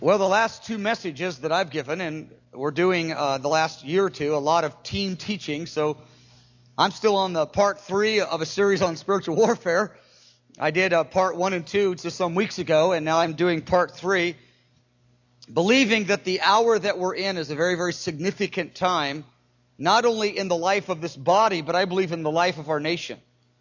Well, the last two messages that I've given, and we're doing the last year or two, a lot of team teaching. So I'm still on the part 3 of a series on spiritual warfare. I did part 1 and 2 just some weeks ago, and now I'm doing part 3, believing that the hour that we're in is a very, very significant time, not only in the life of this body, but I believe in the life of our nation.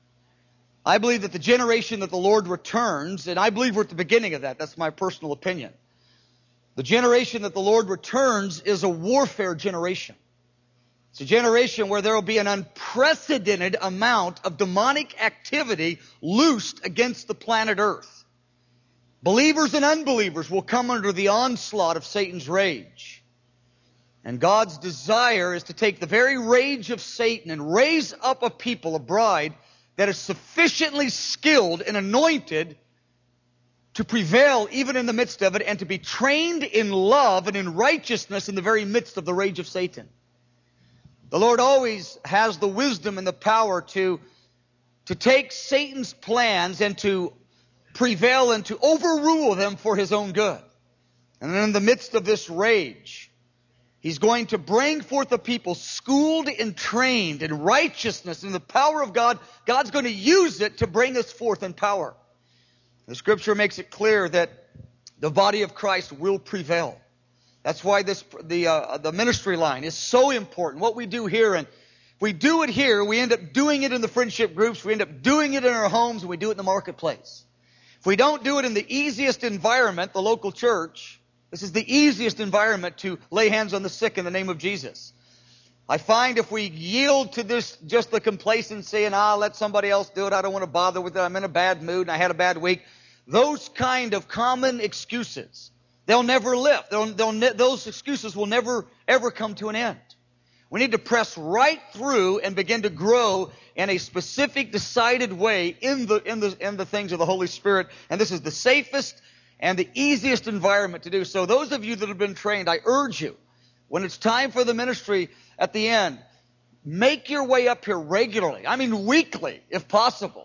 I believe that the generation that the Lord returns, and I believe we're at the beginning of that. That's my personal opinion. The generation that the Lord returns is a warfare generation. It's a generation where there will be an unprecedented amount of demonic activity loosed against the planet Earth. Believers and unbelievers will come under the onslaught of Satan's rage. And God's desire is to take the very rage of Satan and raise up a people, a bride, that is sufficiently skilled and anointed to prevail even in the midst of it, and to be trained in love and in righteousness in the very midst of the rage of Satan. The Lord always has the wisdom and the power to take Satan's plans and to prevail and to overrule them for His own good. And in the midst of this rage, He's going to bring forth a people schooled and trained in righteousness and the power of God. God's going to use it to bring us forth in power. The Scripture makes it clear that the body of Christ will prevail. That's why the ministry line is so important. What we do here, and if we do it here, we end up doing it in the friendship groups, we end up doing it in our homes, and we do it in the marketplace. If we don't do it in the easiest environment, the local church, this is the easiest environment to lay hands on the sick in the name of Jesus. I find if we yield to this, just the complacency and let somebody else do it, I don't want to bother with it, I'm in a bad mood and I had a bad week. Those kind of common excuses, they'll never lift. Those excuses will never, ever come to an end. We need to press right through and begin to grow in a specific, decided way in the things of the Holy Spirit. And this is the safest and the easiest environment to do. So those of you that have been trained, I urge you, when it's time for the ministry at the end, make your way up here regularly. I mean weekly, if possible.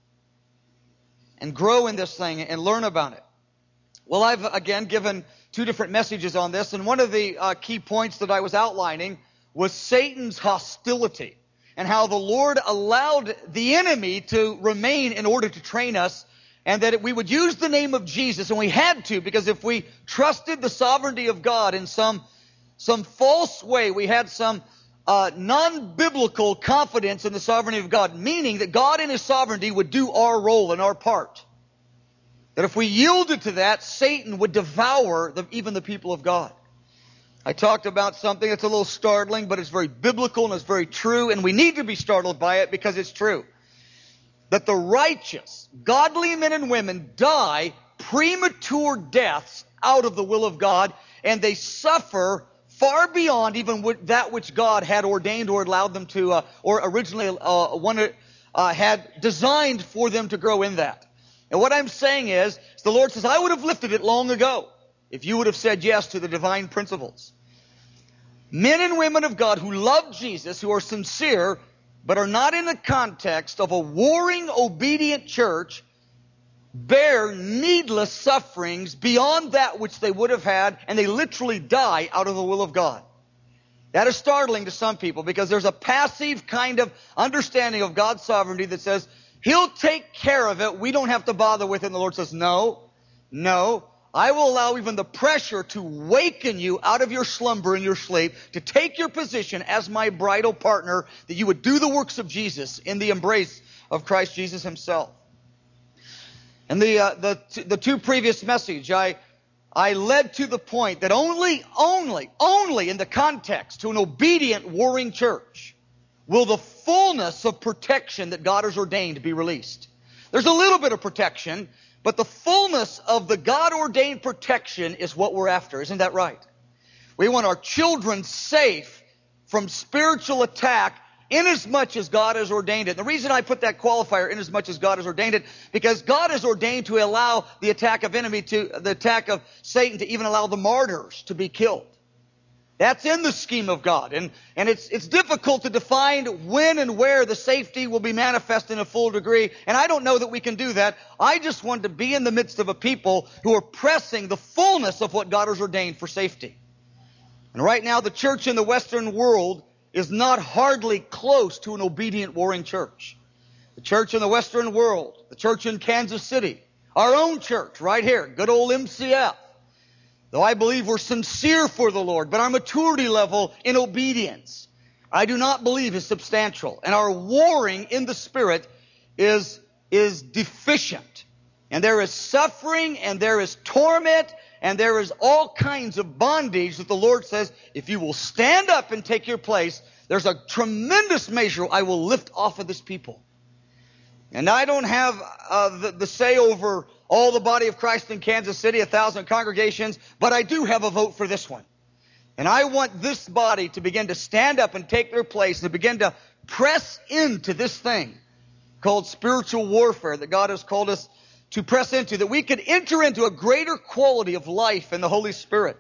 And grow in this thing and learn about it. Well, I've again given 2 different messages on this, and one of the key points that I was outlining was Satan's hostility and how the Lord allowed the enemy to remain in order to train us, and that we would use the name of Jesus, and we had to, because if we trusted the sovereignty of God in some false way, we had some non-biblical confidence in the sovereignty of God, meaning that God in His sovereignty would do our role and our part. That if we yielded to that, Satan would devour even the people of God. I talked about something that's a little startling, but it's very biblical and it's very true, and we need to be startled by it because it's true. That the righteous, godly men and women die premature deaths out of the will of God, and they suffer far beyond even that which God had ordained or allowed them to, or originally had designed for them to grow in that. And what I'm saying is, the Lord says, I would have lifted it long ago if you would have said yes to the divine principles. Men and women of God who love Jesus, who are sincere, but are not in the context of a warring, obedient church, bear needless sufferings beyond that which they would have had, and they literally die out of the will of God. That is startling to some people because there's a passive kind of understanding of God's sovereignty that says, He'll take care of it, we don't have to bother with it. And the Lord says, no, I will allow even the pressure to waken you out of your slumber and your sleep, to take your position as my bridal partner, that you would do the works of Jesus in the embrace of Christ Jesus Himself. And the 2 previous messages, I led to the point that only in the context to an obedient warring church will the fullness of protection that God has ordained be released. There's a little bit of protection, but the fullness of the God-ordained protection is what we're after. Isn't that right? We want our children safe from spiritual attack inasmuch as God has ordained it. The reason I put that qualifier, inasmuch as God has ordained it, because God has ordained to allow the attack of Satan to even allow the martyrs to be killed. That's in the scheme of God. And it's difficult to define when and where the safety will be manifest in a full degree. And I don't know that we can do that. I just want to be in the midst of a people who are pressing the fullness of what God has ordained for safety. And right now, the church in the Western world is not hardly close to an obedient, warring church. The church in the Western world, the church in Kansas City, our own church right here, good old MCF. Though I believe we're sincere for the Lord, but our maturity level in obedience, I do not believe is substantial. And our warring in the Spirit is deficient. And there is suffering, and there is torment, and there is all kinds of bondage that the Lord says, if you will stand up and take your place, there's a tremendous measure I will lift off of this people. And I don't have the say over all the body of Christ in Kansas City, 1,000 congregations, but I do have a vote for this one. And I want this body to begin to stand up and take their place, and to begin to press into this thing called spiritual warfare that God has called us to press into, that we could enter into a greater quality of life in the Holy Spirit.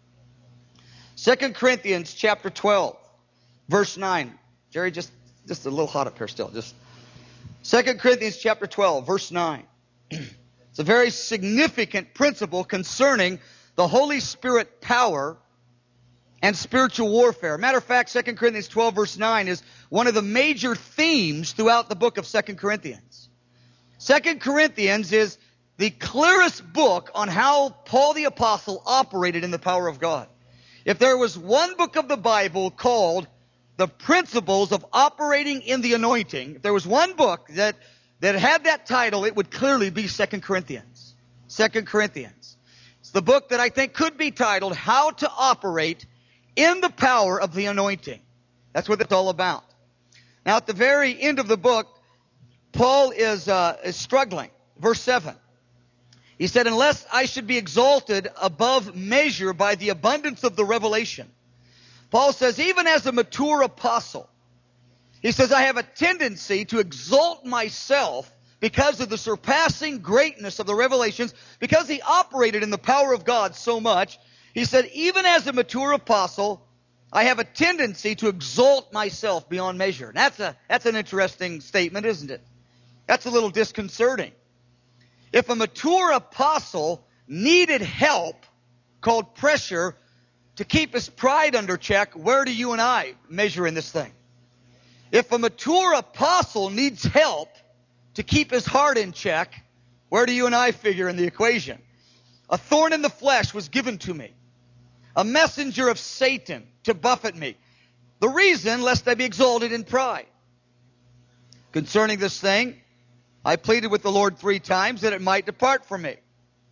2 Corinthians chapter 12, verse 9. Jerry, just a little hot up here still. 2 Corinthians chapter 12, verse 9. It's a very significant principle concerning the Holy Spirit power and spiritual warfare. Matter of fact, 2 Corinthians 12, verse 9 is one of the major themes throughout the book of 2 Corinthians. 2 Corinthians is the clearest book on how Paul the Apostle operated in the power of God. If there was one book of the Bible called The Principles of Operating in the Anointing, if there was one book that had that title, it would clearly be 2 Corinthians. 2 Corinthians. It's the book that I think could be titled How to Operate in the Power of the Anointing. That's what it's all about. Now, at the very end of the book, Paul is struggling. Verse 7. He said, unless I should be exalted above measure by the abundance of the revelation. Paul says, even as a mature apostle, he says, I have a tendency to exalt myself because of the surpassing greatness of the revelations, because he operated in the power of God so much. He said, even as a mature apostle, I have a tendency to exalt myself beyond measure. And that's an interesting statement, isn't it? That's a little disconcerting. If a mature apostle needed help, called pressure, to keep his pride under check, where do you and I measure in this thing? If a mature apostle needs help to keep his heart in check, where do you and I figure in the equation? A thorn in the flesh was given to me, a messenger of Satan to buffet me. The reason, lest I be exalted in pride. Concerning this thing, I pleaded with the Lord 3 times that it might depart from me.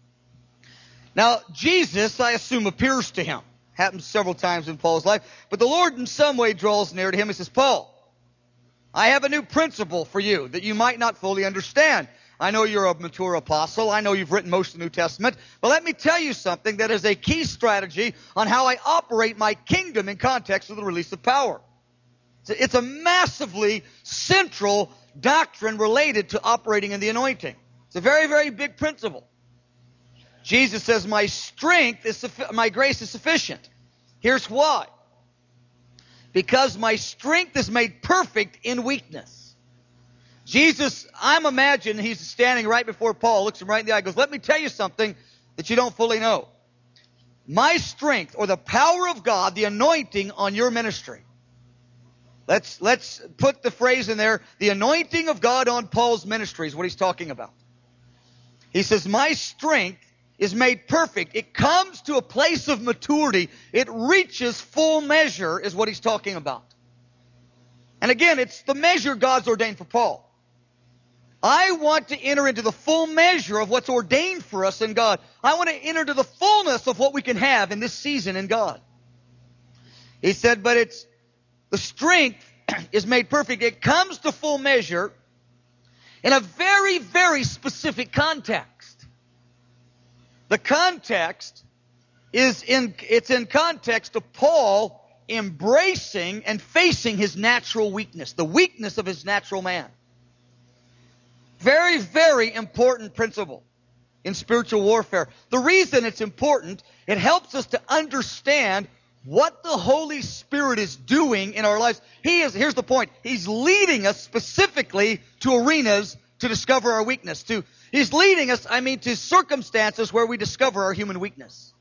Now, Jesus, I assume, appears to him. Happens several times in Paul's life. But the Lord in some way draws near to him and says, Paul, I have a new principle for you that you might not fully understand. I know you're a mature apostle. I know you've written most of the New Testament. But let me tell you something that is a key strategy on how I operate my kingdom in context of the release of power. It's a massively central doctrine related to operating in the anointing. It's a very, very big principle. Jesus says, my grace is sufficient. Here's why. Because my strength is made perfect in weakness. Jesus, I'm imagining he's standing right before Paul, looks him right in the eye, goes, let me tell you something that you don't fully know. My strength, or the power of God, the anointing on your ministry. Let's put the phrase in there, the anointing of God on Paul's ministry is what he's talking about. He says, my strength is made perfect. It comes to a place of maturity. It reaches full measure is what he's talking about. And again, it's the measure God's ordained for Paul. I want to enter into the full measure of what's ordained for us in God. I want to enter into the fullness of what we can have in this season in God. He said, but the strength is made perfect. It comes to full measure in a very, very specific context. The context is in context of Paul embracing and facing his natural weakness, the weakness of his natural man. Very, very important principle in spiritual warfare. The reason it's important, it helps us to understand what the Holy Spirit is doing in our lives. Here's the point. He's leading us specifically to arenas to discover our weakness. He's leading us, to circumstances where we discover our human weakness.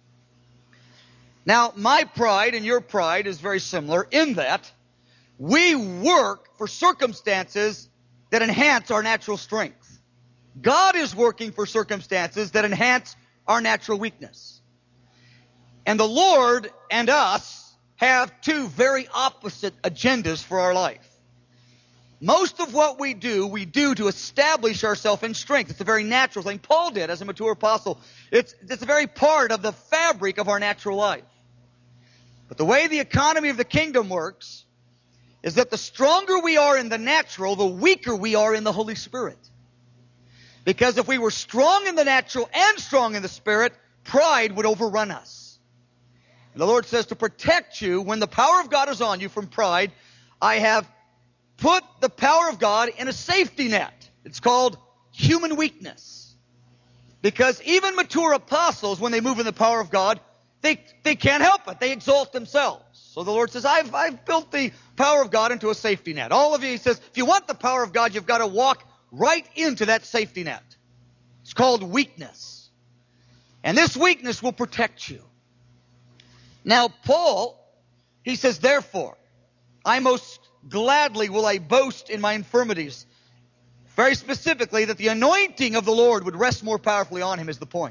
Now, my pride and your pride is very similar in that we work for circumstances that enhance our natural strength. God is working for circumstances that enhance our natural weakness. And the Lord and us have two very opposite agendas for our life. Most of what we do to establish ourselves in strength. It's a very natural thing. Paul did as a mature apostle. It's a very part of the fabric of our natural life. But the way the economy of the kingdom works is that the stronger we are in the natural, the weaker we are in the Holy Spirit. Because if we were strong in the natural and strong in the Spirit, pride would overrun us. And the Lord says to protect you when the power of God is on you from pride, I have put the power of God in a safety net. It's called human weakness. Because even mature apostles, when they move in the power of God, they can't help it. They exalt themselves. So the Lord says, I've built the power of God into a safety net. All of you, He says, if you want the power of God, you've got to walk right into that safety net. It's called weakness. And this weakness will protect you. Now, Paul, he says, therefore, I most gladly will I boast in my infirmities. Very specifically, that the anointing of the Lord would rest more powerfully on him is the point.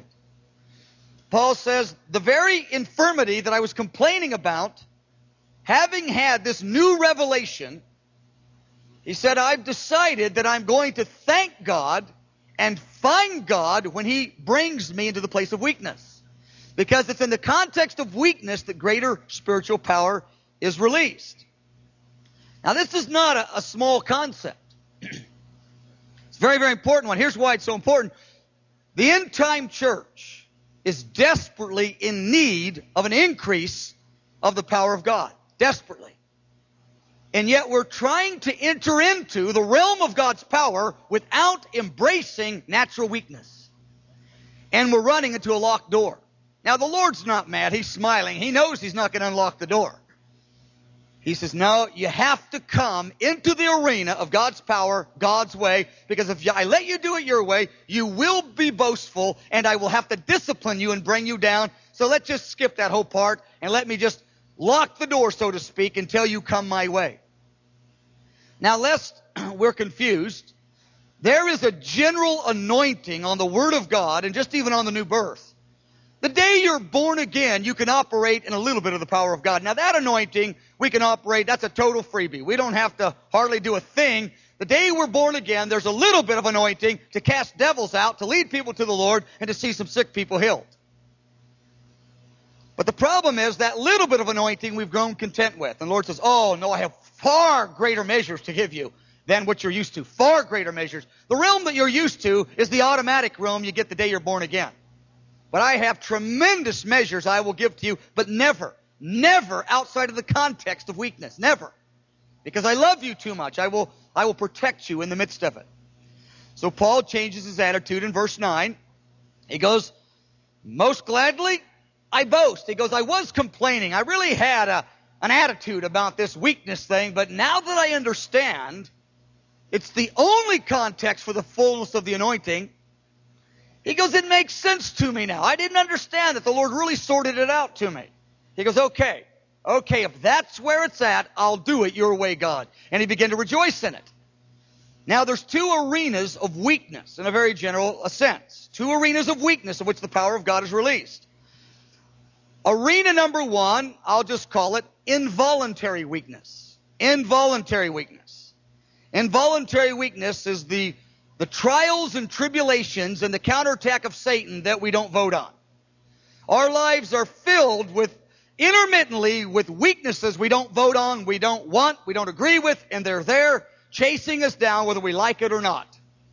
Paul says, the very infirmity that I was complaining about, having had this new revelation, he said, I've decided that I'm going to thank God and find God when He brings me into the place of weakness. Because it's in the context of weakness that greater spiritual power is released. Now, this is not a small concept. It's a very, very important one. Here's why it's so important. The end-time church is desperately in need of an increase of the power of God. Desperately. And yet we're trying to enter into the realm of God's power without embracing natural weakness. And we're running into a locked door. Now, the Lord's not mad. He's smiling. He knows He's not going to unlock the door. He says, no, you have to come into the arena of God's power, God's way, because if I let you do it your way, you will be boastful, and I will have to discipline you and bring you down. So let's just skip that whole part, and let me just lock the door, so to speak, until you come my way. Now, lest we're confused, there is a general anointing on the Word of God, and just even on the new birth. The day you're born again, you can operate in a little bit of the power of God. Now, that anointing, we can operate, that's a total freebie. We don't have to hardly do a thing. The day we're born again, there's a little bit of anointing to cast devils out, to lead people to the Lord, and to see some sick people healed. But the problem is that little bit of anointing we've grown content with. And the Lord says, oh, no, I have far greater measures to give you than what you're used to. Far greater measures. The realm that you're used to is the automatic realm you get the day you're born again. But I have tremendous measures I will give to you, but never outside of the context of weakness. Never. Because I love you too much. I will protect you in the midst of it. So Paul changes his attitude in verse 9. He goes, most gladly, I boast. He goes, I was complaining. I really had an attitude about this weakness thing, but now that I understand, it's the only context for the fullness of the anointing. He goes, it makes sense to me now. I didn't understand that the Lord really sorted it out to me. He goes, okay, if that's where it's at, I'll do it your way, God. And he began to rejoice in it. Now, there's two arenas of weakness in a very general sense. Two arenas of weakness in which the power of God is released. Arena number one, I'll just call it involuntary weakness. Involuntary weakness. Involuntary weakness is the trials and tribulations and the counterattack of Satan that we don't vote on. Our lives are filled intermittently with weaknesses we don't vote on, we don't want, we don't agree with, and they're there chasing us down whether we like it or not.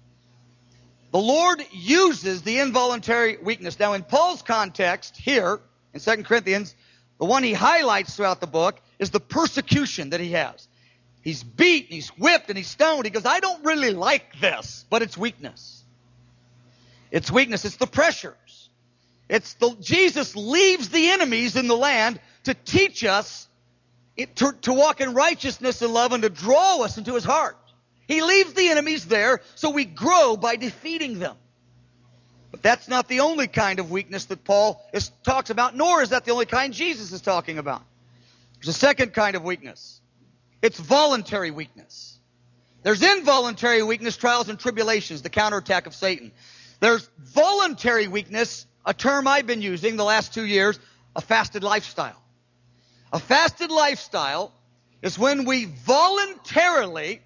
The Lord uses the involuntary weakness. Now, in Paul's context here, in 2 Corinthians, the one he highlights throughout the book is the persecution that he has. He's beat, he's whipped, and he's stoned. He goes, I don't really like this, but it's weakness. It's weakness. It's the pressures. Jesus leaves the enemies in the land to teach us to walk in righteousness and love and to draw us into his heart. He leaves the enemies there so we grow by defeating them. But that's not the only kind of weakness that Paul talks about, nor is that the only kind Jesus is talking about. There's a second kind of weakness. It's voluntary weakness. There's involuntary weakness, trials and tribulations, the counterattack of Satan. There's voluntary weakness, a term I've been using the last 2 years, a fasted lifestyle. A fasted lifestyle is when we voluntarily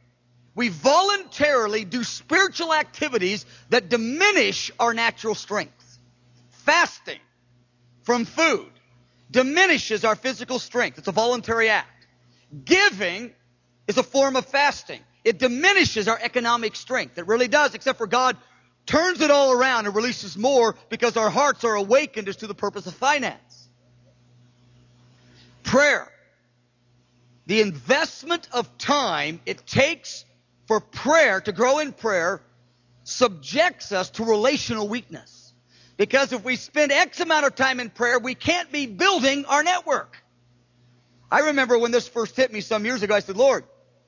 do spiritual activities that diminish our natural strength. Fasting from food diminishes our physical strength. It's a voluntary act. Giving is a form of fasting. It diminishes our economic strength. It really does, except for God turns it all around and releases more because our hearts are awakened as to the purpose of finance. Prayer. The investment of time it takes for prayer, to grow in prayer, subjects us to relational weakness. Because if we spend X amount of time in prayer, we can't be building our network. I remember when this first hit me some years ago, I said, Lord,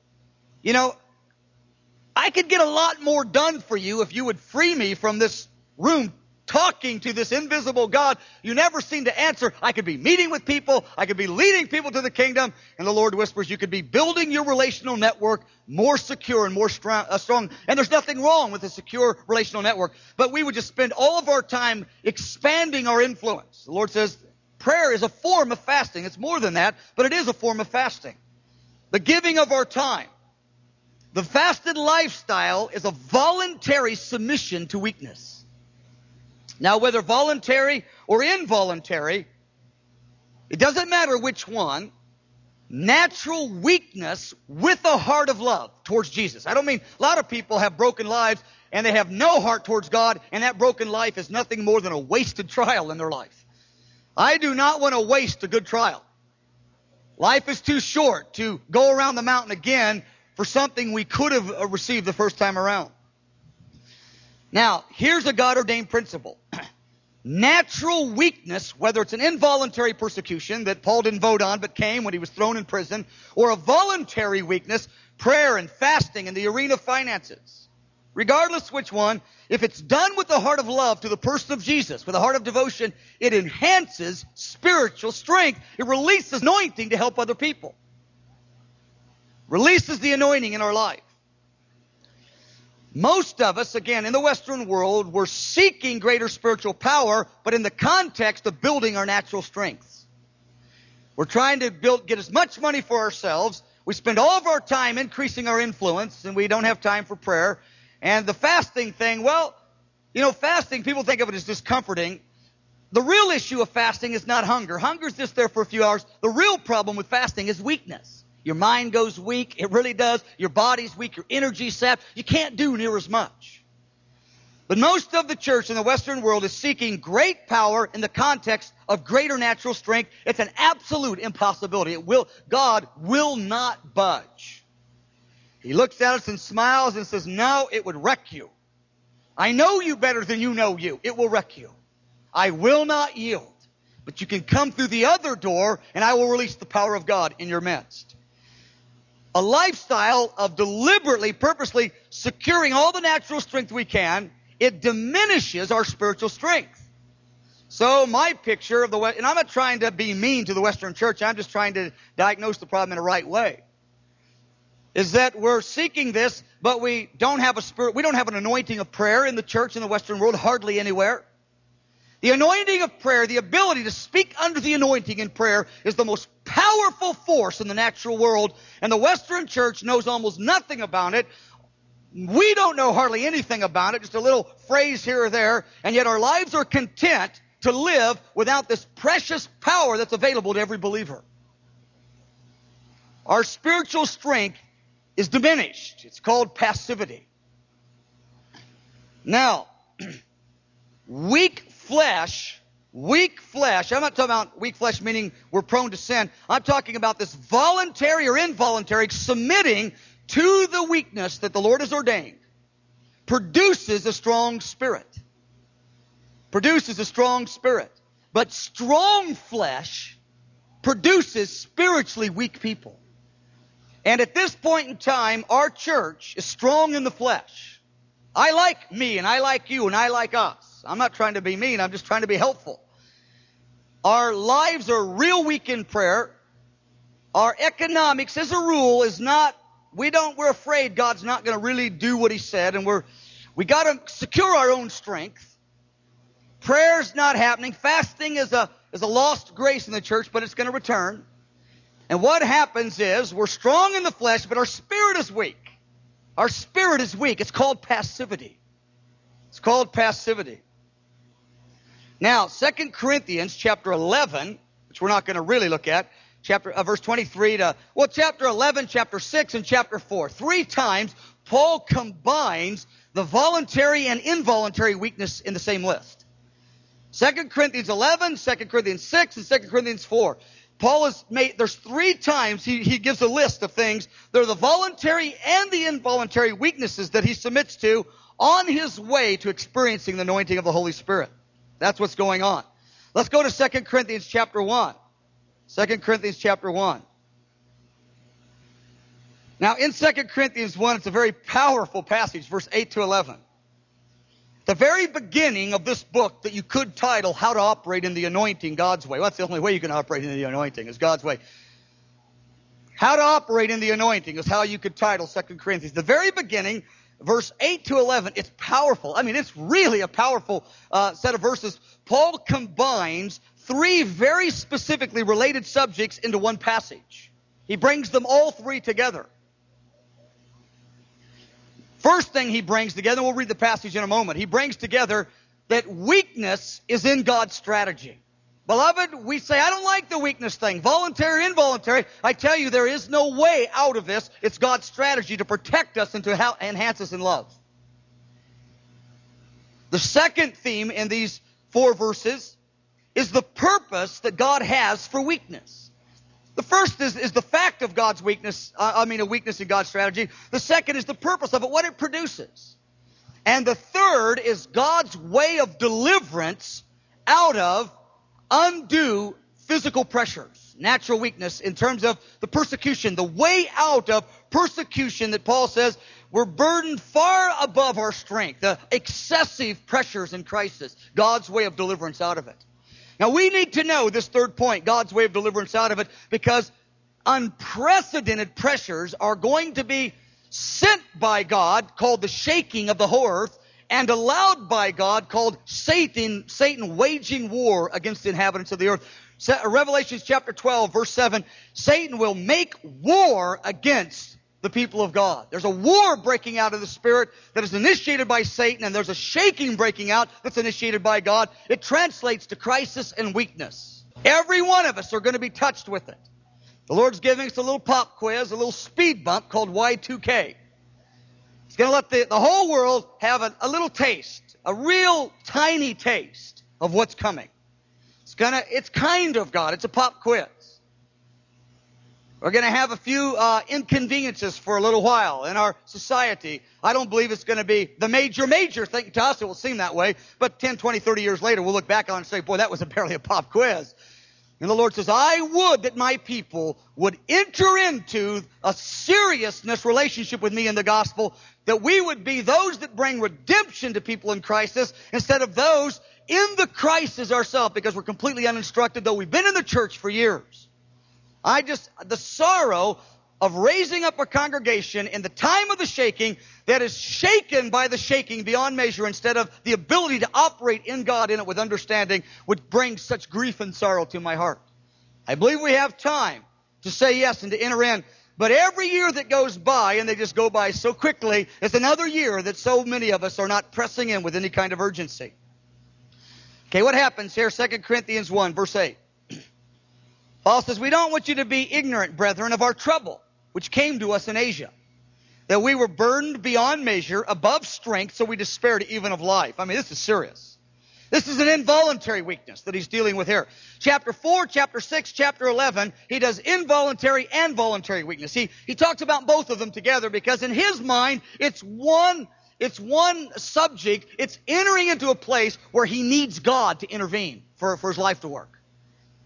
I could get a lot more done for you if you would free me from this room talking to this invisible God you never seem to answer. I could be meeting with people. I could be leading people to the kingdom. And the Lord whispers, you could be building your relational network more secure and more strong. And there's nothing wrong with a secure relational network. But we would just spend all of our time expanding our influence. The Lord says prayer is a form of fasting. It's more than that, but it is a form of fasting. The giving of our time. The fasted lifestyle is a voluntary submission to weakness. Now, whether voluntary or involuntary, it doesn't matter which one, natural weakness with a heart of love towards Jesus. I don't mean, a lot of people have broken lives and they have no heart towards God, and that broken life is nothing more than a wasted trial in their life. I do not want to waste a good trial. Life is too short to go around the mountain again for something we could have received the first time around. Now, here's a God-ordained principle. Natural weakness, whether it's an involuntary persecution that Paul didn't vote on but came when he was thrown in prison, or a voluntary weakness, prayer and fasting in the arena of finances. Regardless which one, if it's done with the heart of love to the person of Jesus, with a heart of devotion, it enhances spiritual strength. It releases anointing to help other people. Releases the anointing in our life. Most of us, again, in the Western world, we're seeking greater spiritual power, but in the context of building our natural strengths. We're trying to get as much money for ourselves. We spend all of our time increasing our influence, and we don't have time for prayer. And the fasting thing, fasting, people think of it as discomforting. The real issue of fasting is not hunger. Hunger's just there for a few hours. The real problem with fasting is weakness. Your mind goes weak. It really does. Your body's weak. Your energy's sapped. You can't do near as much. But most of the church in the Western world is seeking great power in the context of greater natural strength. It's an absolute impossibility. God will not budge. He looks at us and smiles and says, no, it would wreck you. I know you better than you know you. It will wreck you. I will not yield. But you can come through the other door and I will release the power of God in your midst. A lifestyle of deliberately, purposely securing all the natural strength we can, it diminishes our spiritual strength. So my picture of and I'm not trying to be mean to the Western church, I'm just trying to diagnose the problem in a right way, is that we're seeking this, but we don't have an anointing of prayer in the church in the Western world, hardly anywhere. The anointing of prayer, the ability to speak under the anointing in prayer, is the most powerful force in the natural world, and the Western church knows almost nothing about it. We don't know hardly anything about it, just a little phrase here or there, and yet our lives are content to live without this precious power that's available to every believer. Our spiritual strength is diminished. It's called passivity. Now, weak flesh, I'm not talking about weak flesh meaning we're prone to sin. I'm talking about this voluntary or involuntary submitting to the weakness that the Lord has ordained produces a strong spirit. But strong flesh produces spiritually weak people. And at this point in time, our church is strong in the flesh. I like me, and I like you, and I like us. I'm not trying to be mean. I'm just trying to be helpful. Our lives are real weak in prayer. Our economics, as a rule, is not, we're afraid God's not going to really do what He said, and we got to secure our own strength. Prayer's not happening. Fasting is a lost grace in the church, but it's going to return. And what happens is, we're strong in the flesh, but our spirit is weak. Our spirit is weak. It's called passivity. It's called passivity. Now, 2 Corinthians chapter 11, which we're not going to really look at, verse 23 to, chapter 11, chapter 6, and chapter 4. 3 times, Paul combines the voluntary and involuntary weakness in the same list. 2 Corinthians 11, 2 Corinthians 6, and 2 Corinthians 4. Paul has made, there's 3 times he gives a list of things. They're the voluntary and the involuntary weaknesses that he submits to on his way to experiencing the anointing of the Holy Spirit. That's what's going on. Let's go to 2 Corinthians chapter 1. 2 Corinthians chapter 1. Now, in 2 Corinthians 1, it's a very powerful passage, verse 8 to 11. The very beginning of this book that you could title, How to Operate in the Anointing God's Way. Well, that's the only way you can operate in the anointing, is God's way. How to Operate in the Anointing is how you could title 2 Corinthians. The very beginning, verse 8 to 11, it's powerful. I mean, it's really a powerful set of verses. Paul combines 3 very specifically related subjects into one passage. He brings them all 3 together. First thing he brings together, we'll read the passage in a moment. He brings together that weakness is in God's strategy. Beloved, we say, I don't like the weakness thing. Voluntary, involuntary. I tell you, there is no way out of this. It's God's strategy to protect us and to enhance us in love. The second theme in these 4 verses is the purpose that God has for weakness. The first is the fact of God's weakness, a weakness in God's strategy. The second is the purpose of it, what it produces. And the third is God's way of deliverance out of undue physical pressures, natural weakness in terms of the persecution, the way out of persecution that Paul says we're burdened far above our strength, the excessive pressures and crisis, God's way of deliverance out of it. Now, we need to know this third point, God's way of deliverance out of it, because unprecedented pressures are going to be sent by God, called the shaking of the whole earth, and allowed by God, called Satan waging war against the inhabitants of the earth. Revelation chapter 12, verse 7, Satan will make war against the people of God. There's a war breaking out of the Spirit that is initiated by Satan, and there's a shaking breaking out that's initiated by God. It translates to crisis and weakness. Every one of us are going to be touched with it. The Lord's giving us a little pop quiz, a little speed bump called Y2K. It's going to let the whole world have a little taste, a real tiny taste of what's coming. It's kind of God. It's a pop quiz. We're going to have a few inconveniences for a little while in our society. I don't believe it's going to be the major thing to us. It will seem that way. But 10, 20, 30 years later, we'll look back on it and say, boy, that was barely a pop quiz. And the Lord says, I would that my people would enter into a seriousness relationship with me in the gospel, that we would be those that bring redemption to people in crisis instead of those in the crisis ourselves, because we're completely uninstructed, though we've been in the church for years. The sorrow of raising up a congregation in the time of the shaking that is shaken by the shaking beyond measure instead of the ability to operate in God in it with understanding would bring such grief and sorrow to my heart. I believe we have time to say yes and to enter in. But every year that goes by, and they just go by so quickly, is another year that so many of us are not pressing in with any kind of urgency. Okay, what happens here? 2 Corinthians 1, verse 8. Paul says, we don't want you to be ignorant, brethren, of our trouble, which came to us in Asia, that we were burdened beyond measure, above strength, so we despaired even of life. I mean, this is serious. This is an involuntary weakness that he's dealing with here. Chapter 4, chapter 6, chapter 11, he does involuntary and voluntary weakness. He talks about both of them together because in his mind, it's one subject. It's entering into a place where he needs God to intervene for his life to work.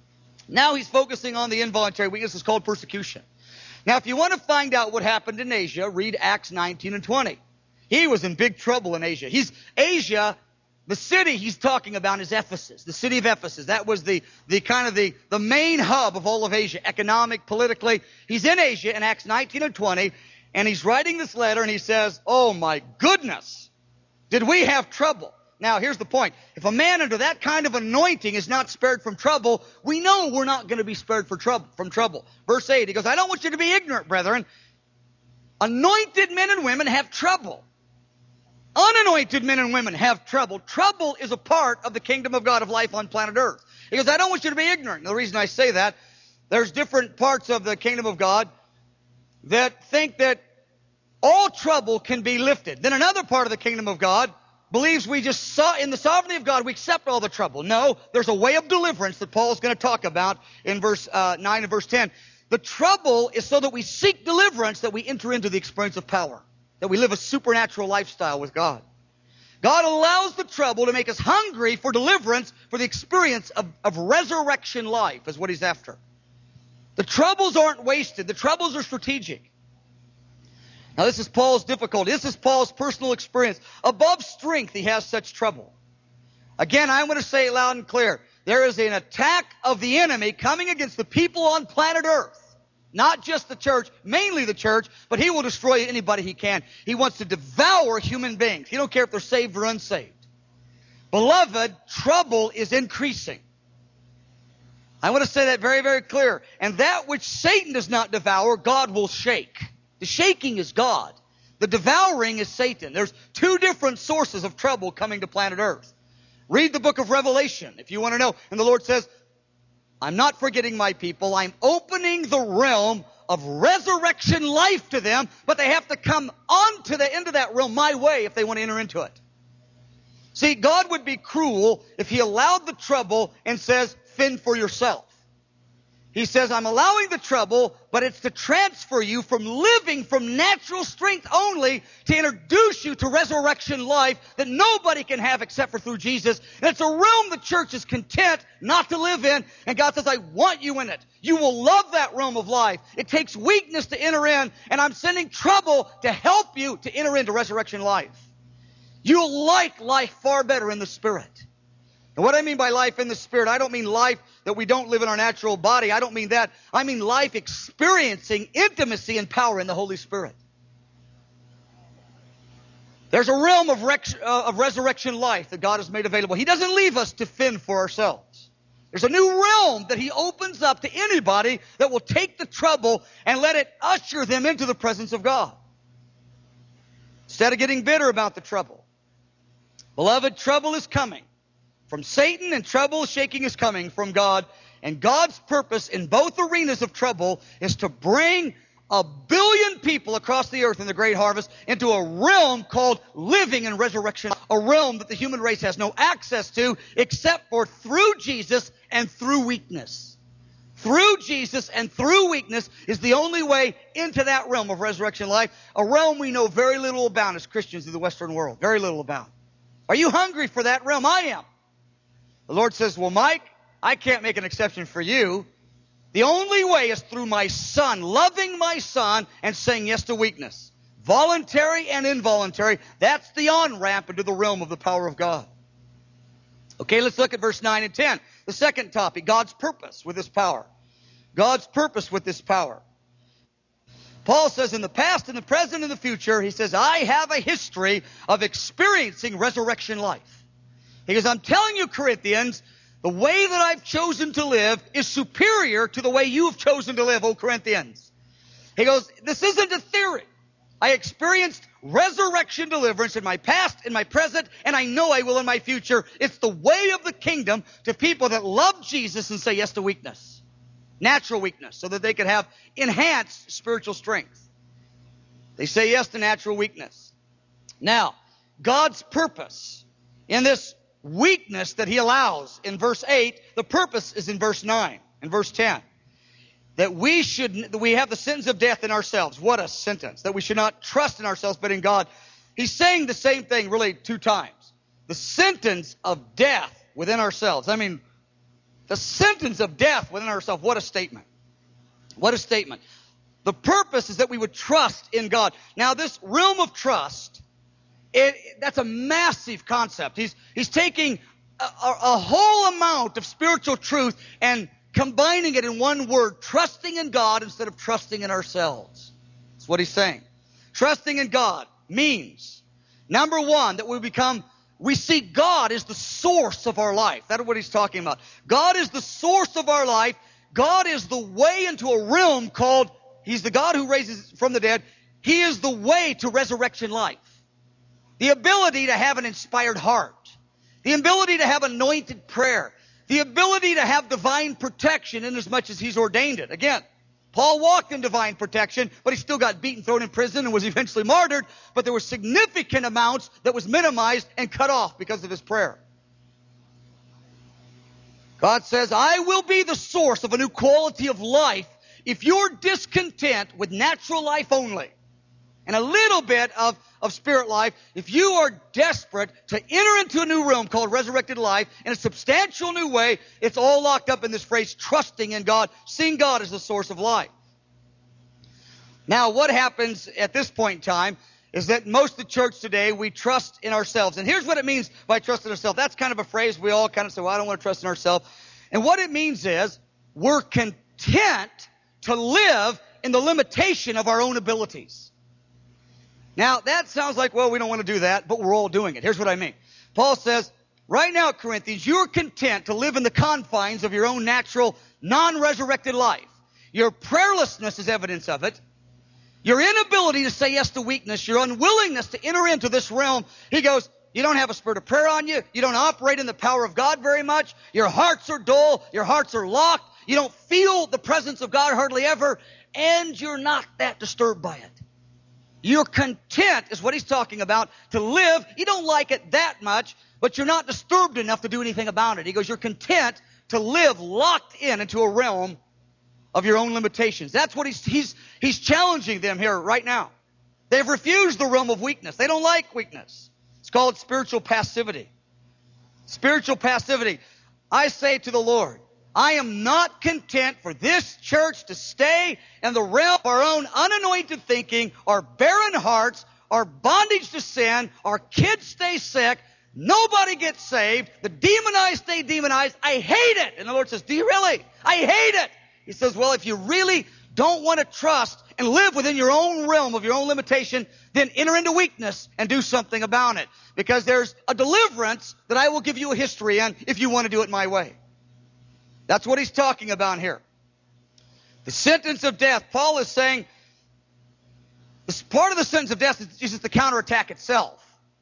Now he's focusing on the involuntary weakness. It's called persecution. Now, if you want to find out what happened in Asia, read Acts 19 and 20. He was in big trouble in Asia. Asia, the city he's talking about is Ephesus, the city of Ephesus. That was the main hub of all of Asia, economic, politically. He's in Asia in Acts 19 and 20, and he's writing this letter, and he says, oh my goodness, did we have trouble? Now, here's the point. If a man under that kind of anointing is not spared from trouble, we know we're not going to be spared from trouble. Verse 8, he goes, I don't want you to be ignorant, brethren. Anointed men and women have trouble. Unanointed men and women have trouble. Trouble is a part of the kingdom of God, of life on planet Earth. He goes, I don't want you to be ignorant. And the reason I say that, there's different parts of the kingdom of God that think that all trouble can be lifted. Then another part of the kingdom of God believes we just saw in the sovereignty of God, we accept all the trouble. No, there's a way of deliverance that Paul's going to talk about in verse 9 and verse 10. The trouble is so that we seek deliverance, that we enter into the experience of power, that we live a supernatural lifestyle with God. God allows the trouble to make us hungry for deliverance, for the experience of resurrection life is what he's after. The troubles aren't wasted. The troubles are strategic. Now, this is Paul's difficulty. This is Paul's personal experience. Above strength, he has such trouble. Again, I'm going to say it loud and clear. There is an attack of the enemy coming against the people on planet Earth. Not just the church, mainly the church, but he will destroy anybody he can. He wants to devour human beings. He don't care if they're saved or unsaved. Beloved, trouble is increasing. I want to say that very, very clear. And that which Satan does not devour, God will shake. The shaking is God. The devouring is Satan. There's two different sources of trouble coming to planet Earth. Read the book of Revelation if you want to know. And the Lord says, I'm not forgetting my people. I'm opening the realm of resurrection life to them, but they have to come onto the end of that realm my way if they want to enter into it. See, God would be cruel if he allowed the trouble and says, fend for yourself. He says, I'm allowing the trouble, but it's to transfer you from living from natural strength only to introduce you to resurrection life that nobody can have except for through Jesus. And it's a realm the church is content not to live in. And God says, I want you in it. You will love that realm of life. It takes weakness to enter in, and I'm sending trouble to help you to enter into resurrection life. You'll like life far better in the Spirit. And what I mean by life in the Spirit, I don't mean life that we don't live in our natural body. I don't mean that. I mean life experiencing intimacy and power in the Holy Spirit. There's a realm of resurrection life that God has made available. He doesn't leave us to fend for ourselves. There's a new realm that he opens up to anybody that will take the trouble and let it usher them into the presence of God. Instead of getting bitter about the trouble. Beloved, trouble is coming from Satan, and trouble shaking is coming from God. And God's purpose in both arenas of trouble is to bring 1 billion people across the earth in the great harvest into a realm called living in resurrection. A realm that the human race has no access to except for through Jesus and through weakness. Through Jesus and through weakness is the only way into that realm of resurrection life. A realm we know very little about as Christians in the Western world. Very little about. Are you hungry for that realm? I am. The Lord says, well, Mike, I can't make an exception for you. The only way is through my Son, loving my Son and saying yes to weakness. Voluntary and involuntary. That's the on-ramp into the realm of the power of God. Okay, let's look at verse 9 and 10. The second topic, God's purpose with this power. God's purpose with this power. Paul says in the past, in the present, and the future, he says, I have a history of experiencing resurrection life. He goes, I'm telling you, Corinthians, the way that I've chosen to live is superior to the way you have chosen to live, O Corinthians. He goes, this isn't a theory. I experienced resurrection deliverance in my past, in my present, and I know I will in my future. It's the way of the kingdom to people that love Jesus and say yes to weakness. Natural weakness, so that they could have enhanced spiritual strength. They say yes to natural weakness. Now, God's purpose in this weakness that he allows in verse 8, the purpose is in verse 9 and verse 10. That we have the sentence of death in ourselves. What a sentence. That we should not trust in ourselves but in God. He's saying the same thing really two times. The sentence of death within ourselves. I mean, The sentence of death within ourselves. What a statement. What a statement. The purpose is that we would trust in God. Now, this realm of trust, that's a massive concept. He's taking a whole amount of spiritual truth and combining it in one word, trusting in God instead of trusting in ourselves. That's what he's saying. Trusting in God means, number one, that we see God as the source of our life. That's what he's talking about. God is the source of our life. God is the way into a realm called, he's the God who raises from the dead. He is the way to resurrection life. The ability to have an inspired heart. The ability to have anointed prayer. The ability to have divine protection in as much as he's ordained it. Again, Paul walked in divine protection, but he still got beaten, thrown in prison, and was eventually martyred. But there were significant amounts that was minimized and cut off because of his prayer. God says, I will be the source of a new quality of life if you're discontent with natural life only and a little bit of spirit life. If you are desperate to enter into a new realm called resurrected life in a substantial new way, it's all locked up in this phrase, trusting in God, seeing God as the source of life. Now, what happens at this point in time is that most of the church today, we trust in ourselves. And here's what it means by trust in ourselves. That's kind of a phrase we all kind of say, well, I don't want to trust in ourselves. And what it means is we're content to live in the limitation of our own abilities. Now, that sounds like, well, we don't want to do that, but we're all doing it. Here's what I mean. Paul says, right now, Corinthians, you're content to live in the confines of your own natural, non-resurrected life. Your prayerlessness is evidence of it. Your inability to say yes to weakness, your unwillingness to enter into this realm. He goes, you don't have a spirit of prayer on you. You don't operate in the power of God very much. Your hearts are dull. Your hearts are locked. You don't feel the presence of God hardly ever. And you're not that disturbed by it. You're content, is what he's talking about, to live. You don't like it that much, but you're not disturbed enough to do anything about it. He goes, you're content to live locked into a realm of your own limitations. That's what he's challenging them here right now. They've refused the realm of weakness. They don't like weakness. It's called spiritual passivity. Spiritual passivity. I say to the Lord, I am not content for this church to stay in the realm of our own unanointed thinking, our barren hearts, our bondage to sin, our kids stay sick, nobody gets saved, the demonized stay demonized. I hate it. And the Lord says, do you really? I hate it. He says, well, if you really don't want to trust and live within your own realm of your own limitation, then enter into weakness and do something about it. Because there's a deliverance that I will give you a history on if you want to do it my way. That's what he's talking about here. The sentence of death. Paul is saying, this part of the sentence of death is just the counterattack itself.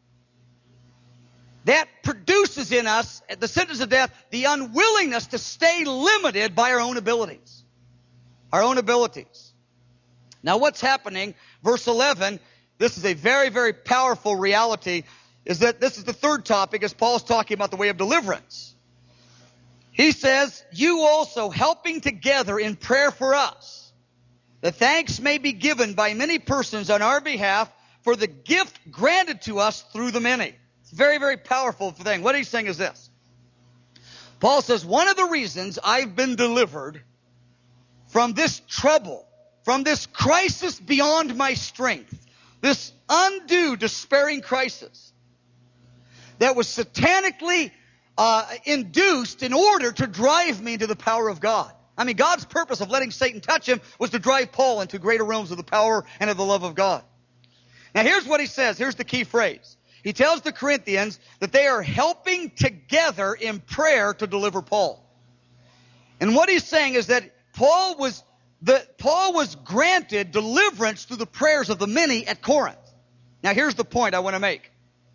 That produces in us, at the sentence of death, the unwillingness to stay limited by our own abilities. Our own abilities. Now what's happening, verse 11, this is a very, very powerful reality, is that this is the third topic as Paul's talking about the way of deliverance. He says, you also helping together in prayer for us, that thanks may be given by many persons on our behalf for the gift granted to us through the many. It's a very, very powerful thing. What he's saying is this. Paul says, one of the reasons I've been delivered from this trouble, from this crisis beyond my strength, this undue despairing crisis that was satanically induced in order to drive me into the power of God. I mean, God's purpose of letting Satan touch him was to drive Paul into greater realms of the power and of the love of God. Now here's what he says. Here's the key phrase. He tells the Corinthians that they are helping together in prayer to deliver Paul. And what he's saying is that Paul was granted deliverance through the prayers of the many at Corinth. Now here's the point I want to make.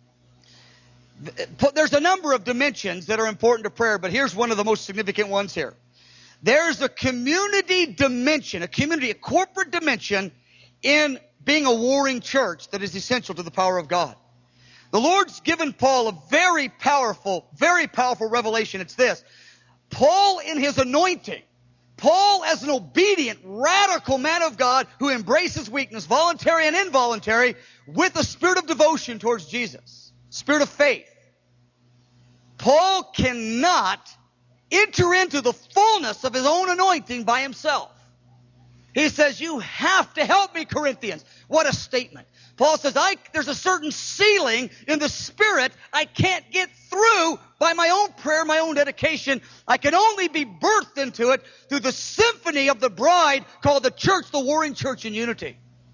There's a number of dimensions that are important to prayer, but here's one of the most significant ones here. There's a community dimension, a corporate dimension in being a warring church that is essential to the power of God. The Lord's given Paul a very powerful revelation. It's this. Paul in his anointing, Paul as an obedient, radical man of God who embraces weakness, voluntary and involuntary, with a spirit of devotion towards Jesus, spirit of faith. Paul cannot enter into the fullness of his own anointing by himself. He says, you have to help me, Corinthians. What a statement. Paul says, there's a certain ceiling in the Spirit I can't get through by my own prayer, my own dedication. I can only be birthed into it through the symphony of the bride called the church, the warring church in unity.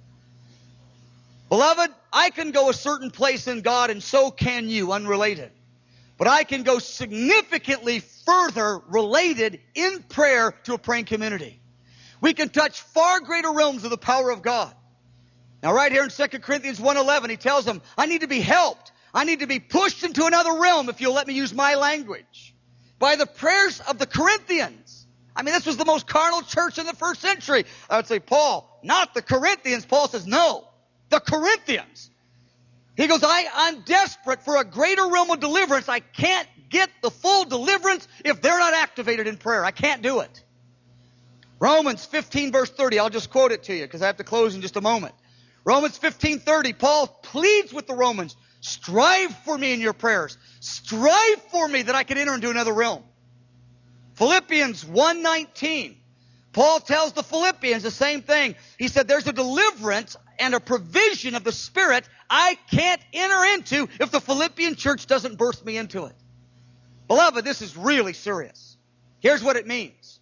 Beloved, I can go a certain place in God, and so can you, unrelated. But I can go significantly further related in prayer to a praying community. We can touch far greater realms of the power of God. Now, right here in 2 Corinthians 1:11, he tells them, I need to be helped. I need to be pushed into another realm, if you'll let me use my language, by the prayers of the Corinthians. I mean, this was the most carnal church in the first century. I would say, Paul, not the Corinthians. Paul says, no, the Corinthians. He goes, I'm desperate for a greater realm of deliverance. I can't get the full deliverance if they're not activated in prayer. I can't do it. Romans 15 verse 30. I'll just quote it to you because I have to close in just a moment. Romans 15:30. Paul pleads with the Romans, strive for me in your prayers. Strive for me that I can enter into another realm. Philippians 1:19. Paul tells the Philippians the same thing. He said, there's a deliverance and a provision of the Spirit I can't enter into if the Philippian church doesn't birth me into it. Beloved, this is really serious. Here's what it means.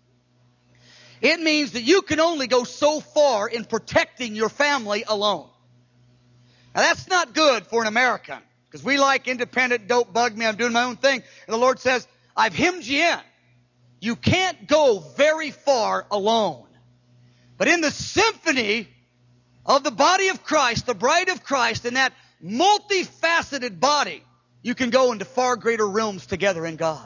It means that you can only go so far in protecting your family alone. Now, that's not good for an American, because we like independent, don't bug me, I'm doing my own thing. And the Lord says, I've hemmed you in. You can't go very far alone. But in the symphony of the body of Christ, the bride of Christ, in that multifaceted body, you can go into far greater realms together in God.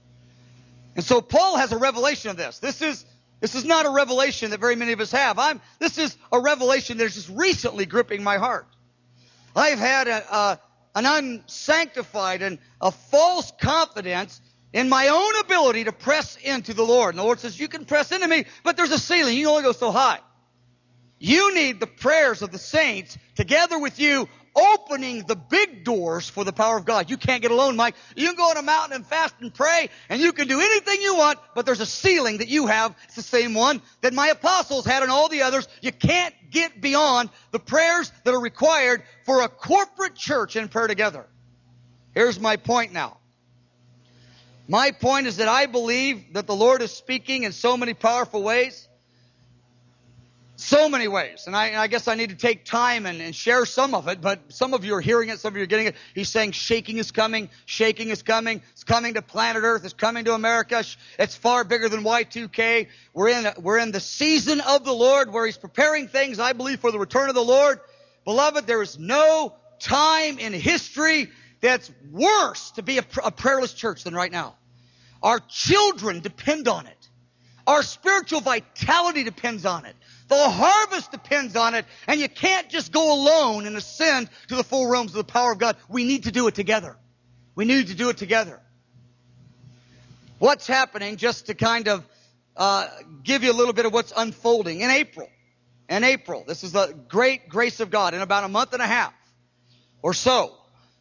And so Paul has a revelation of this. This is not a revelation that very many of us have. This is a revelation that's just recently gripping my heart. I've had an unsanctified and a false confidence in my own ability to press into the Lord. And the Lord says, you can press into me, but there's a ceiling. You can only go so high. You need the prayers of the saints together with you opening the big doors for the power of God. You can't get alone, Mike. You can go on a mountain and fast and pray, and you can do anything you want, but there's a ceiling that you have. It's the same one that my apostles had and all the others. You can't get beyond the prayers that are required for a corporate church in prayer together. Here's my point now. My point is that I believe that the Lord is speaking in so many powerful ways. So many ways. And I guess I need to take time and share some of it, but some of you are hearing it, some of you are getting it. He's saying shaking is coming, shaking is coming. It's coming to planet Earth. It's coming to America. It's far bigger than Y2K. We're in the season of the Lord where He's preparing things, I believe, for the return of the Lord. Beloved, there is no time in history that's worse to be a prayerless church than right now. Our children depend on it. Our spiritual vitality depends on it. The harvest depends on it. And you can't just go alone and ascend to the full realms of the power of God. We need to do it together. We need to do it together. What's happening, just to kind of give you a little bit of what's unfolding. In April, this is the great grace of God. In about a month and a half or so,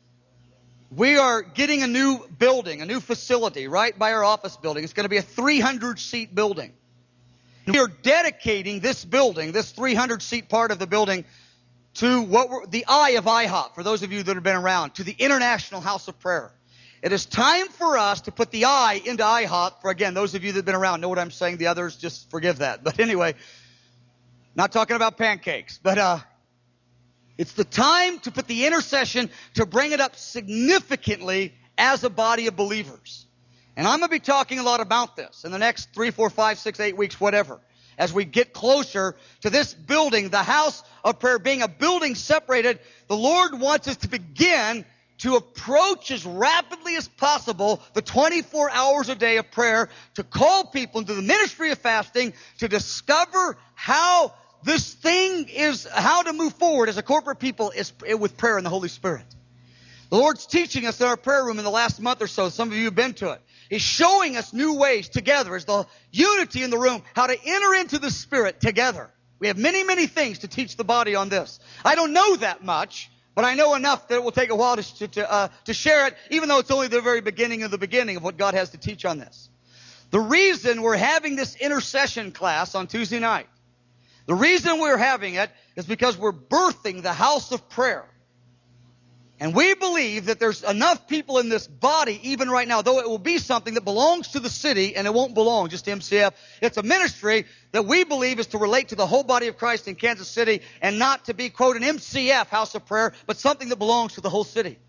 we are getting a new building, a new facility right by our office building. It's going to be a 300-seat building. We are dedicating this building, this 300-seat part of the building, to the eye of IHOP, for those of you that have been around, to the International House of Prayer. It is time for us to put the eye into IHOP. For, again, those of you that have been around know what I'm saying. The others, just forgive that. But anyway, not talking about pancakes. But it's the time to put the intercession, to bring it up significantly as a body of believers. And I'm going to be talking a lot about this in the next 3, 4, 5, 6, 8 weeks, whatever. As we get closer to this building, the house of prayer being a building separated, the Lord wants us to begin to approach as rapidly as possible the 24 hours a day of prayer, to call people into the ministry of fasting, to discover how this thing is, how to move forward as a corporate people is with prayer and the Holy Spirit. The Lord's teaching us in our prayer room in the last month or so. Some of you have been to it. He's showing us new ways together as the unity in the room, how to enter into the Spirit together. We have many, many things to teach the body on this. I don't know that much, but I know enough that it will take a while to share it, even though it's only the very beginning of what God has to teach on this. The reason we're having this intercession class on Tuesday night, the reason we're having it is because we're birthing the house of prayer. And we believe that there's enough people in this body, even right now, though it will be something that belongs to the city and it won't belong just to MCF. It's a ministry that we believe is to relate to the whole body of Christ in Kansas City and not to be, quote, an MCF house of prayer, but something that belongs to the whole city.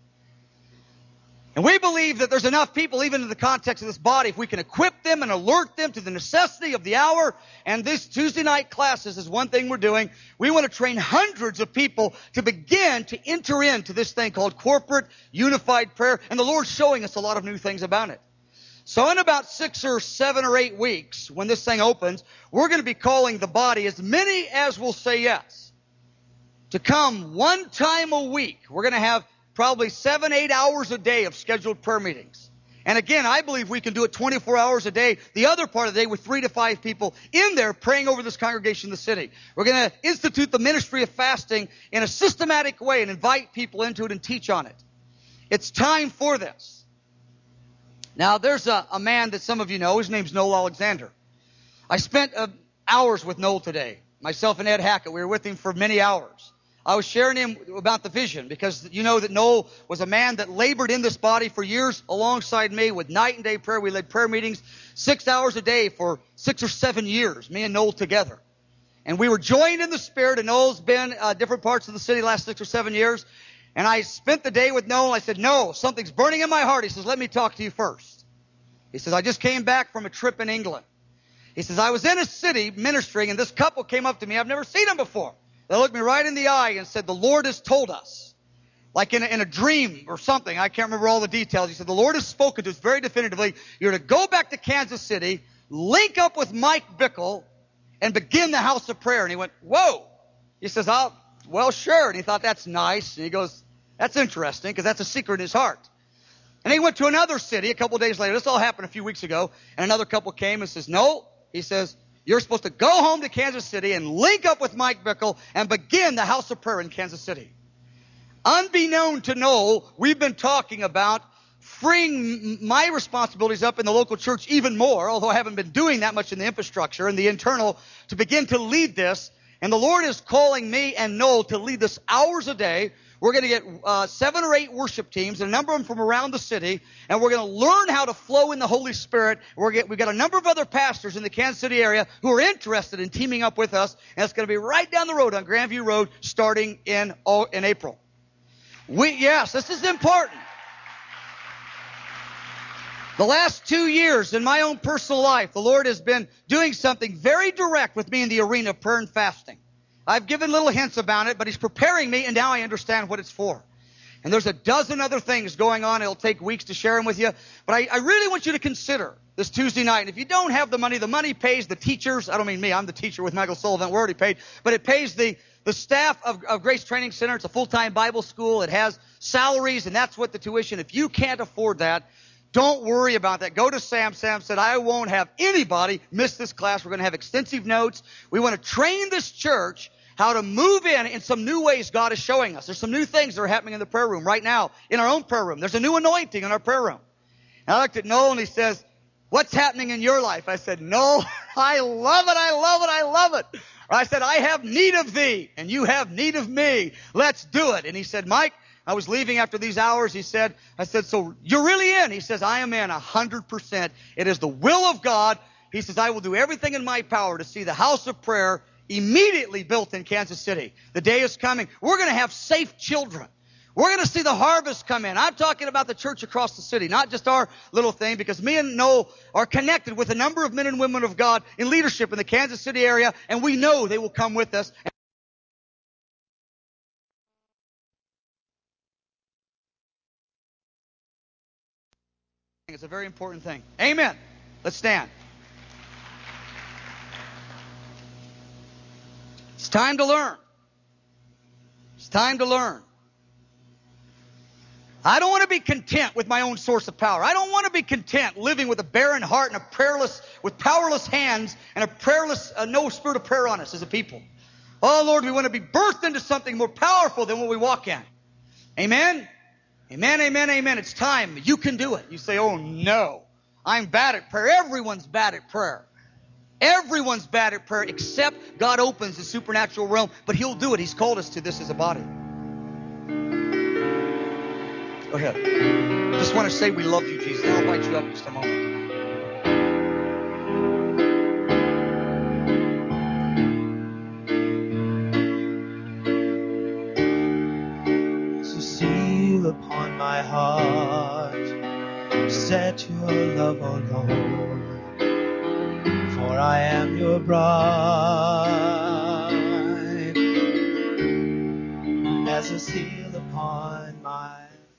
And we believe that there's enough people, even in the context of this body, if we can equip them and alert them to the necessity of the hour. And this Tuesday night classes is one thing we're doing. We want to train hundreds of people to begin to enter into this thing called corporate unified prayer. And the Lord's showing us a lot of new things about it. So in about 6 or 7 or 8 weeks, when this thing opens, we're going to be calling the body, as many as will say yes, to come one time a week. We're going to have probably 7-8 hours a day of scheduled prayer meetings. And again, I believe we can do it 24 hours a day, the other part of the day with 3 to 5 people in there praying over this congregation in the city. We're going to institute the ministry of fasting in a systematic way and invite people into it and teach on it. It's time for this. Now, there's a man that some of you know. His name's Noel Alexander. I spent hours with Noel today, myself and Ed Hackett. We were with him for many hours. I was sharing him about the vision because you know that Noel was a man that labored in this body for years alongside me with night and day prayer. We led prayer meetings 6 hours a day for 6 or 7 years, me and Noel together. And we were joined in the Spirit, and Noel's been different parts of the city the last 6 or 7 years. And I spent the day with Noel. I said, "No, something's burning in my heart." He says, "Let me talk to you first." He says, "I just came back from a trip in England." He says, "I was in a city ministering, and this couple came up to me. I've never seen them before. They looked me right in the eye and said, 'The Lord has told us,' like in a dream or something. I can't remember all the details. He said, 'The Lord has spoken to us very definitively. You're to go back to Kansas City, link up with Mike Bickle, and begin the house of prayer.'" And he went, "Whoa." He says, "Well, sure." And he thought, "That's nice." And he goes, "That's interesting," because that's a secret in his heart. And he went to another city a couple of days later. This all happened a few weeks ago. And another couple came and says, "No." He says, "You're supposed to go home to Kansas City and link up with Mike Bickle and begin the house of prayer in Kansas City." Unbeknown to Noel, we've been talking about freeing my responsibilities up in the local church even more, although I haven't been doing that much in the infrastructure and the internal, to begin to lead this. And the Lord is calling me and Noel to lead this hours a day. We're going to get 7 or 8 worship teams, and a number of them from around the city, and we're going to learn how to flow in the Holy Spirit. We've got a number of other pastors in the Kansas City area who are interested in teaming up with us, and it's going to be right down the road on Grandview Road starting in April. Yes, this is important. The last 2 years in my own personal life, the Lord has been doing something very direct with me in the arena of prayer and fasting. I've given little hints about it, but He's preparing me, and now I understand what it's for. And there's a dozen other things going on. It'll take weeks to share them with you. But I really want you to consider this Tuesday night. And if you don't have the money pays the teachers. I don't mean me. I'm the teacher with Michael Sullivan. We're already paid. But it pays the staff of Grace Training Center. It's a full-time Bible school. It has salaries, and that's what the tuition. If you can't afford that, don't worry about that. Go to Sam. Sam said, "I won't have anybody miss this class. We're going to have extensive notes. We want to train this church how to move in some new ways God is showing us. There's some new things that are happening in the prayer room right now, in our own prayer room. There's a new anointing in our prayer room." And I looked at Noel, and he says, "What's happening in your life?" I said, "No, I love it, I love it, I love it." Or I said, "I have need of thee, and you have need of me. Let's do it." And he said, "Mike, I was leaving after these hours." I said, "So you're really in?" He says, "I am in 100%. It is the will of God." He says, "I will do everything in my power to see the house of prayer immediately built in Kansas City. The day is coming. We're going to have safe children. We're going to see the harvest come in." I'm talking about the church across the city, not just our little thing, because me and Noel are connected with a number of men and women of God in leadership in the Kansas City area, and we know they will come with us. It's a very important thing. Amen. Let's stand. It's time to learn. It's time to learn. I don't want to be content with my own source of power. I don't want to be content living with a barren heart and with powerless hands and no spirit of prayer on us as a people. Oh, Lord, we want to be birthed into something more powerful than what we walk in. Amen? Amen, amen, amen. It's time. You can do it. You say, "Oh, no. I'm bad at prayer. Everyone's bad at prayer. Everyone's bad at prayer except God opens the supernatural realm. But He'll do it. He's called us to this as a body. Go ahead. Just want to say we love you, Jesus. I'll invite you up in just a moment. Upon my heart, set your love, O Lord, for I am your bride. As a seal upon my